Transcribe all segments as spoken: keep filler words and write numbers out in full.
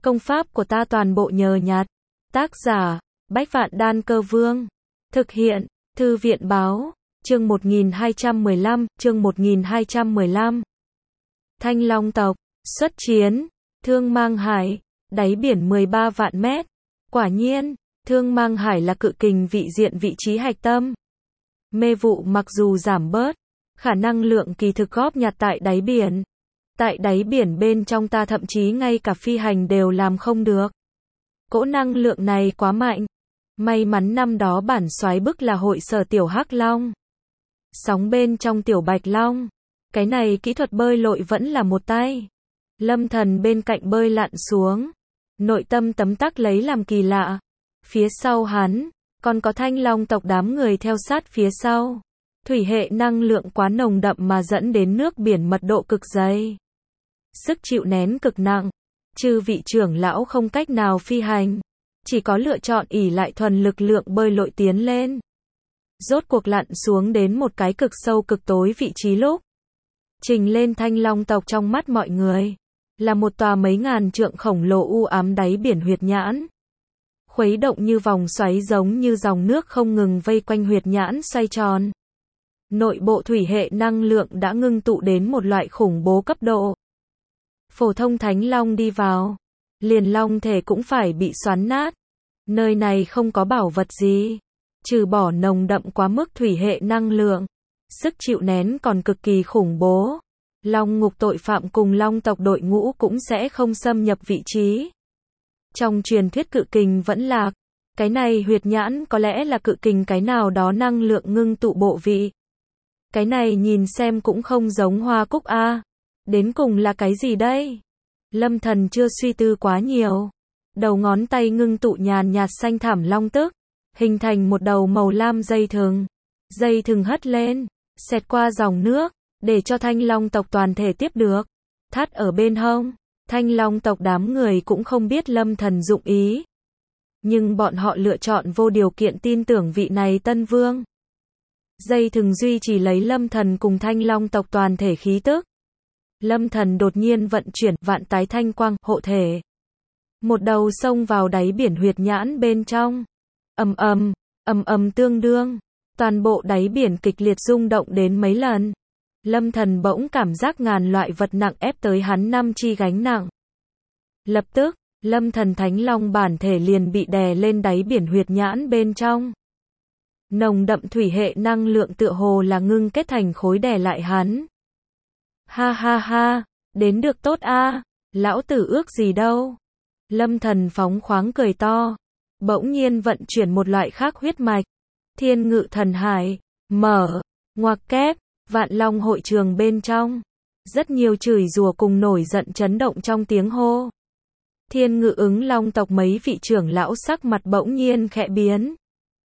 Công pháp của ta toàn bộ nhờ nhặt. Tác giả, Bách Vạn Đan Cơ Vương. Thực hiện, Thư viện Báo. Chương một nghìn hai trăm mười lăm, chương một nghìn hai trăm mười lăm. Thanh Long tộc, xuất chiến, Thương Mang Hải, đáy biển mười ba vạn mét. Quả nhiên, Thương Mang Hải là cự kình vị diện vị trí hạch tâm. Mê vụ mặc dù giảm bớt, khả năng lượng kỳ thực góp nhặt tại đáy biển. Tại đáy biển bên trong ta thậm chí ngay cả phi hành đều làm không được. Cỗ năng lượng này quá mạnh. May mắn năm đó bản soái bức là hội sở tiểu Hắc Long. Sóng bên trong tiểu Bạch Long. Cái này kỹ thuật bơi lội vẫn là một tay. Lâm Thần bên cạnh bơi lặn xuống. Nội tâm tấm tắc lấy làm kỳ lạ. Phía sau hắn, còn có Thanh Long tộc đám người theo sát phía sau. Thủy hệ năng lượng quá nồng đậm mà dẫn đến nước biển mật độ cực dày. Sức chịu nén cực nặng. Chư vị trưởng lão không cách nào phi hành. Chỉ có lựa chọn ỷ lại thuần lực lượng bơi lội tiến lên. Rốt cuộc lặn xuống đến một cái cực sâu cực tối vị trí lúc. Trình lên Thanh Long tộc trong mắt mọi người. Là một tòa mấy ngàn trượng khổng lồ u ám đáy biển huyệt nhãn. Khuấy động như vòng xoáy giống như dòng nước không ngừng vây quanh huyệt nhãn xoay tròn. Nội bộ thủy hệ năng lượng đã ngưng tụ đến một loại khủng bố cấp độ. Phổ thông Thánh Long đi vào, liền long thể cũng phải bị xoắn nát. Nơi này không có bảo vật gì, trừ bỏ nồng đậm quá mức thủy hệ năng lượng. Sức chịu nén còn cực kỳ khủng bố. Long ngục tội phạm cùng long tộc đội ngũ cũng sẽ không xâm nhập vị trí. Trong truyền thuyết cự kình vẫn lạc. Cái này huyệt nhãn có lẽ là cự kình cái nào đó năng lượng ngưng tụ bộ vị. Cái này nhìn xem cũng không giống hoa cúc a. Đến cùng là cái gì đây? Lâm Thần chưa suy tư quá nhiều. Đầu ngón tay ngưng tụ nhàn nhạt xanh thảm long tức. Hình thành một đầu màu lam dây thừng. Dây thừng hất lên, xẹt qua dòng nước, để cho Thanh Long tộc toàn thể tiếp được. Thắt ở bên hông. Thanh Long tộc đám người cũng không biết Lâm Thần dụng ý. Nhưng bọn họ lựa chọn vô điều kiện tin tưởng vị này tân vương. Dây thừng duy trì lấy Lâm Thần cùng Thanh Long tộc toàn thể khí tức. Lâm Thần đột nhiên vận chuyển vạn tái thanh quang hộ thể. Một đầu xông vào đáy biển huyệt nhãn bên trong. Ầm ầm, ầm ầm tương đương. Toàn bộ đáy biển kịch liệt rung động đến mấy lần. Lâm Thần bỗng cảm giác ngàn loại vật nặng ép tới hắn năm chi gánh nặng. Lập tức, Lâm Thần Thánh Long bản thể liền bị đè lên đáy biển huyệt nhãn bên trong. Nồng đậm thủy hệ năng lượng tựa hồ là ngưng kết thành khối đè lại hắn. Ha ha ha, đến được tốt a, lão tử ước gì đâu. Lâm Thần phóng khoáng cười to, bỗng nhiên vận chuyển một loại khác huyết mạch. Thiên Ngự Thần Hải, mở, ngoặc kép, Vạn Long hội trường bên trong. Rất nhiều chửi rủa cùng nổi giận chấn động trong tiếng hô. Thiên Ngự ứng Long tộc mấy vị trưởng lão sắc mặt bỗng nhiên khẽ biến.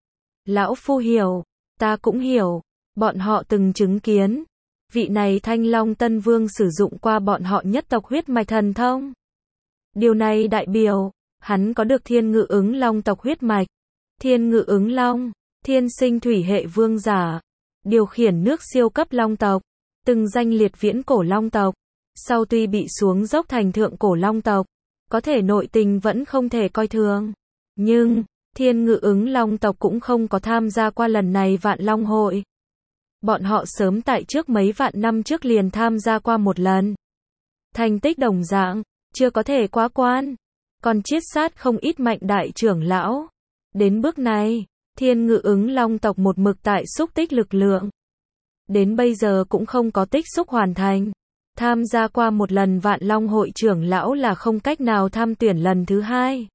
Lão phu hiểu, ta cũng hiểu, bọn họ từng chứng kiến. Vị này Thanh Long Tân Vương sử dụng qua bọn họ nhất tộc huyết mạch thần thông. Điều này đại biểu, hắn có được Thiên Ngự ứng Long tộc huyết mạch. Thiên Ngự ứng Long, thiên sinh thủy hệ vương giả. Điều khiển nước siêu cấp long tộc. Từng danh liệt viễn cổ long tộc. Sau tuy bị xuống dốc thành thượng cổ long tộc. Có thể nội tình vẫn không thể coi thường. Nhưng, Thiên Ngự ứng Long tộc cũng không có tham gia qua lần này Vạn Long hội. Bọn họ sớm tại trước mấy vạn năm trước liền tham gia qua một lần. Thành tích đồng dạng, chưa có thể quá quan. Còn chiết sát không ít mạnh đại trưởng lão. Đến bước này, Thiên Ngự ứng Long tộc một mực tại xúc tích lực lượng. Đến bây giờ cũng không có tích xúc hoàn thành. Tham gia qua một lần Vạn Long hội trưởng lão là không cách nào tham tuyển lần thứ hai.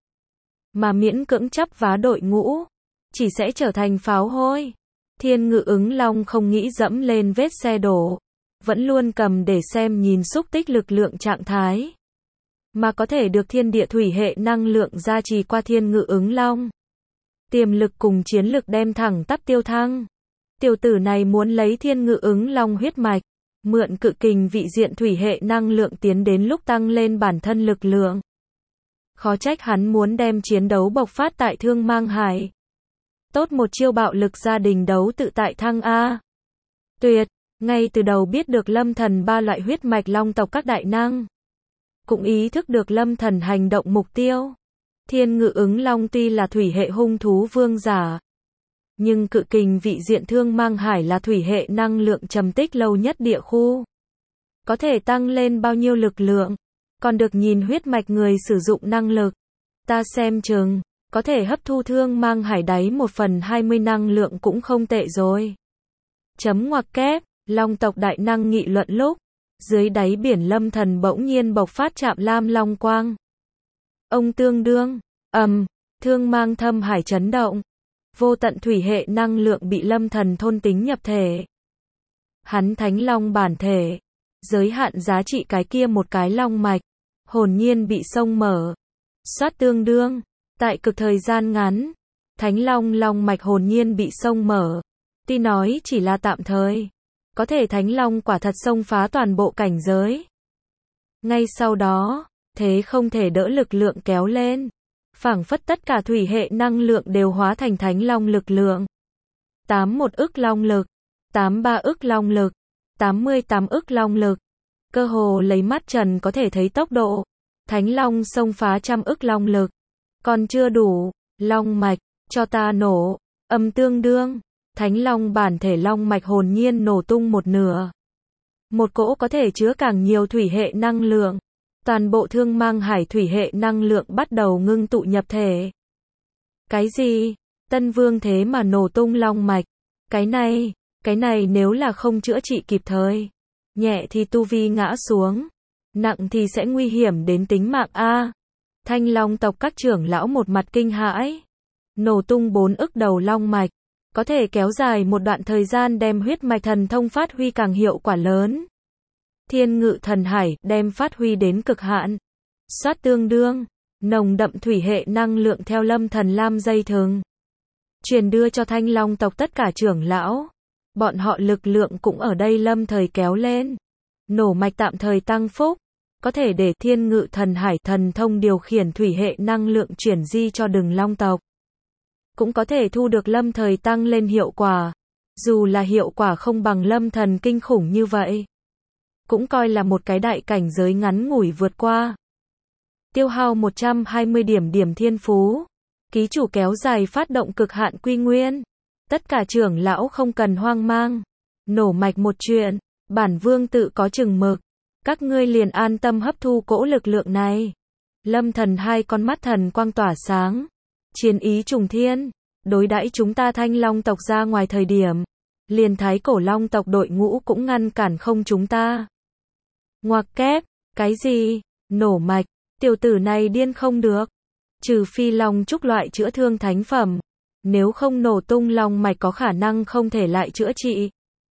Mà miễn cưỡng chấp vá đội ngũ, chỉ sẽ trở thành pháo hôi. Thiên Ngự ứng Long không nghĩ dẫm lên vết xe đổ. Vẫn luôn cầm để xem nhìn xúc tích lực lượng trạng thái. Mà có thể được thiên địa thủy hệ năng lượng gia trì qua Thiên Ngự ứng Long. Tiềm lực cùng chiến lực đem thẳng tắp tiêu thăng. Tiểu tử này muốn lấy Thiên Ngự ứng Long huyết mạch. Mượn cự kình vị diện thủy hệ năng lượng tiến đến lúc tăng lên bản thân lực lượng. Khó trách hắn muốn đem chiến đấu bộc phát tại Thương Mang Hải. Tốt một chiêu bạo lực gia đình đấu tự tại thăng A. Tuyệt, ngay từ đầu biết được Lâm Thần ba loại huyết mạch long tộc các đại năng. cũng ý thức được Lâm Thần hành động mục tiêu. Thiên Ngự Ứng Long tuy là thủy hệ hung thú vương giả, nhưng cự kình vị diện Thương Mang Hải là thủy hệ năng lượng trầm tích lâu nhất địa khu. Có thể tăng lên bao nhiêu lực lượng, còn được nhìn huyết mạch người sử dụng năng lực. Ta xem chừng, có thể hấp thu Thương Mang Hải đáy một phần hai mươi năng lượng cũng không tệ rồi. Chấm ngoặc kép, Long tộc đại năng nghị luận lúc, dưới đáy biển Lâm Thần bỗng nhiên bộc phát chạm lam long quang. Ông tương đương, ầm, um, Thương Mang Thâm Hải chấn động. Vô tận thủy hệ năng lượng bị Lâm Thần thôn tính nhập thể. Hắn thánh long bản thể, giới hạn giá trị cái kia một cái long mạch, hồn nhiên bị xông mở. Soát tương đương, tại cực thời gian ngắn, thánh long long mạch hồn nhiên bị xông mở. Tuy nói chỉ là tạm thời, có thể thánh long quả thật xông phá toàn bộ cảnh giới. Ngay sau đó, thế không thể đỡ lực lượng kéo lên. Phảng phất tất cả thủy hệ năng lượng đều hóa thành thánh long lực lượng. tám mươi mốt ức long lực, tám mươi ba ức long lực, tám mươi tám ức long lực. Cơ hồ lấy mắt trần có thể thấy tốc độ. Thánh long xông phá trăm ức long lực. Còn chưa đủ, long mạch, cho ta nổ, âm tương đương. Thánh long bản thể long mạch hồn nhiên nổ tung một nửa. Một cỗ có thể chứa càng nhiều thủy hệ năng lượng. Toàn bộ Thương Mang Hải thủy hệ năng lượng bắt đầu ngưng tụ nhập thể. Cái gì? Tân Vương thế mà nổ tung long mạch. Cái này, cái này nếu là không chữa trị kịp thời, nhẹ thì tu vi ngã xuống, nặng thì sẽ nguy hiểm đến tính mạng a. Thanh Long tộc các trưởng lão một mặt kinh hãi. Nổ tung bốn ức đầu long mạch, có thể kéo dài một đoạn thời gian đem huyết mạch thần thông phát huy càng hiệu quả lớn. Thiên Ngự Thần Hải đem phát huy đến cực hạn. Soát tương đương, nồng đậm thủy hệ năng lượng theo Lâm Thần lam dây thừng, truyền đưa cho Thanh Long tộc tất cả trưởng lão. Bọn họ lực lượng cũng ở đây lâm thời kéo lên. Nổ mạch tạm thời tăng phúc, có thể để Thiên Ngự Thần Hải thần thông điều khiển thủy hệ năng lượng chuyển di cho Đừng Long tộc. Cũng có thể thu được lâm thời tăng lên hiệu quả. Dù là hiệu quả không bằng Lâm Thần kinh khủng như vậy, cũng coi là một cái đại cảnh giới ngắn ngủi vượt qua. Tiêu hao một trăm hai mươi điểm điểm thiên phú. Ký chủ kéo dài phát động cực hạn quy nguyên. Tất cả trưởng lão không cần hoang mang. Nổ mạch một chuyện, bản vương tự có chừng mực. Các ngươi liền an tâm hấp thu cỗ lực lượng này. Lâm Thần hai con mắt thần quang tỏa sáng. Chiến ý trùng thiên. Đối đãi chúng ta Thanh Long tộc ra ngoài thời điểm, liền Thái Cổ Long tộc đội ngũ cũng ngăn cản không chúng ta. Ngoặc kép, cái gì? Nổ mạch, tiểu tử này điên không được. Trừ phi long trúc loại chữa thương thánh phẩm, nếu không nổ tung long mạch có khả năng không thể lại chữa trị.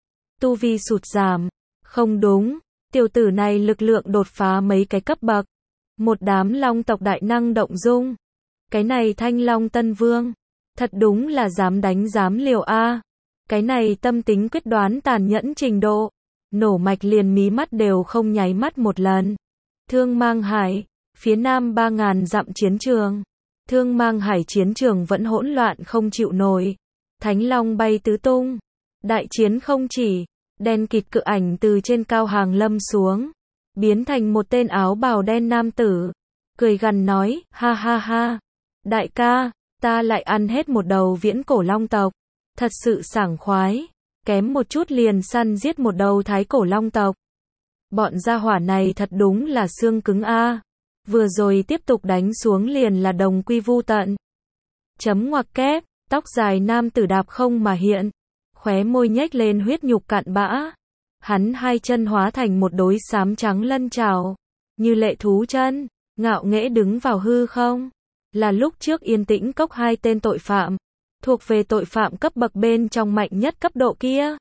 Tu vi sụt giảm, không đúng, tiểu tử này lực lượng đột phá mấy cái cấp bậc. Một đám long tộc đại năng động dung. Cái này Thanh Long Tân Vương, thật đúng là dám đánh dám liều a. Cái này tâm tính quyết đoán tàn nhẫn trình độ. Nổ mạch liền mí mắt đều không nháy mắt một lần. Thương Mang Hải, phía nam ba ngàn dặm chiến trường. Thương Mang Hải chiến trường vẫn hỗn loạn không chịu nổi. Thánh Long bay tứ tung. Đại chiến không chỉ, đen kịt cự ảnh từ trên cao hàng lâm xuống, biến thành một tên áo bào đen nam tử. Cười gằn nói, ha ha ha. Đại ca, ta lại ăn hết một đầu viễn cổ long tộc. Thật sự sảng khoái. Kém một chút liền săn giết một đầu Thái Cổ Long tộc. Bọn gia hỏa này thật đúng là xương cứng a. Vừa rồi tiếp tục đánh xuống liền là đồng quy vu tận. Chấm ngoặc kép, tóc dài nam tử đạp không mà hiện. Khóe môi nhếch lên huyết nhục cạn bã. Hắn hai chân hóa thành một đối xám trắng lân trào. Như lệ thú chân, ngạo nghễ đứng vào hư không. Là lúc trước Yên Tĩnh Cốc hai tên tội phạm. Thuộc về tội phạm cấp bậc bên trong mạnh nhất cấp độ kia.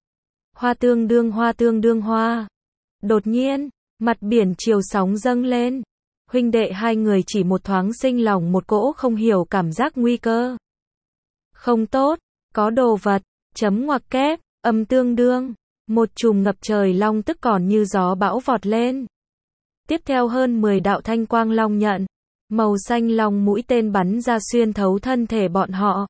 Hoa tương đương hoa tương đương hoa. Đột nhiên, mặt biển chiều sóng dâng lên. Huynh đệ hai người chỉ một thoáng sinh lòng một cỗ không hiểu cảm giác nguy cơ. Không tốt, có đồ vật, chấm ngoặc kép, âm tương đương. Một chùm ngập trời long tức còn như gió bão vọt lên. Tiếp theo hơn mười đạo thanh quang long nhận. Màu xanh long mũi tên bắn ra xuyên thấu thân thể bọn họ.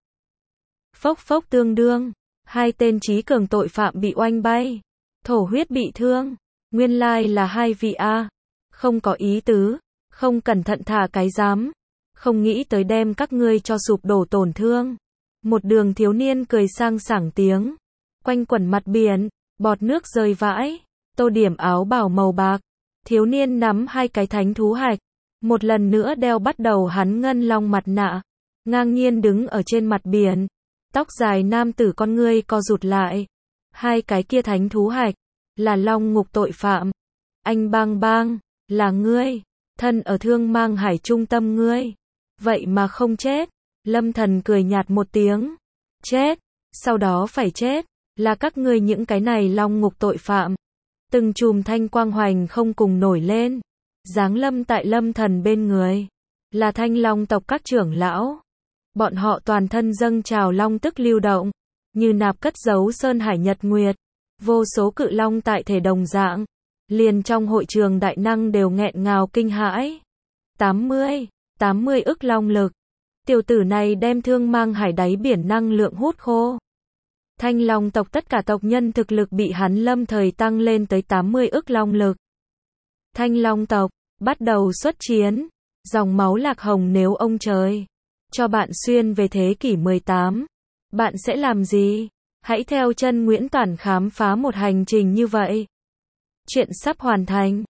Phốc phốc tương đương, hai tên trí cường tội phạm bị oanh bay, thổ huyết bị thương, nguyên lai là hai vị a. Không có ý tứ, không cẩn thận thả cái dám. Không nghĩ tới đem các ngươi cho sụp đổ tổn thương. Một đường thiếu niên cười sang sảng tiếng. Quanh quẩn mặt biển, bọt nước rơi vãi. Tô Điểm áo bào màu bạc. Thiếu niên nắm hai cái thánh thú hạch. Một lần nữa đeo bắt đầu hắn ngân long mặt nạ. Ngang nhiên đứng ở trên mặt biển. Tóc dài nam tử con ngươi co rụt lại. Hai cái kia thánh thú hạch. Là long ngục tội phạm. Anh bang bang, là ngươi. Thân ở thương mang hải trung tâm ngươi. Vậy mà không chết. Lâm Thần cười nhạt một tiếng. Chết. Sau đó phải chết. Là các ngươi những cái này long ngục tội phạm. Từng chùm thanh quang hoành không cùng nổi lên. Giáng lâm tại Lâm Thần bên người. Là thanh long tộc các trưởng lão. Bọn họ toàn thân dâng trào long tức lưu động. Như nạp cất giấu sơn hải nhật nguyệt. Vô số cự long tại thể đồng dạng. Liền trong hội trường đại năng đều nghẹn ngào kinh hãi. tám mươi, tám mươi ức long lực. Tiểu tử này đem thương mang hải đáy biển năng lượng hút khô. Thanh long tộc tất cả tộc nhân thực lực bị hắn lâm thời tăng lên tới tám mươi ức long lực. Thanh long tộc, bắt đầu xuất chiến. Dòng máu lạc hồng nếu ông trời cho bạn xuyên về thế kỷ mười tám. Bạn sẽ làm gì? Hãy theo chân Nguyễn Toản khám phá một hành trình như vậy. Chuyện sắp hoàn thành.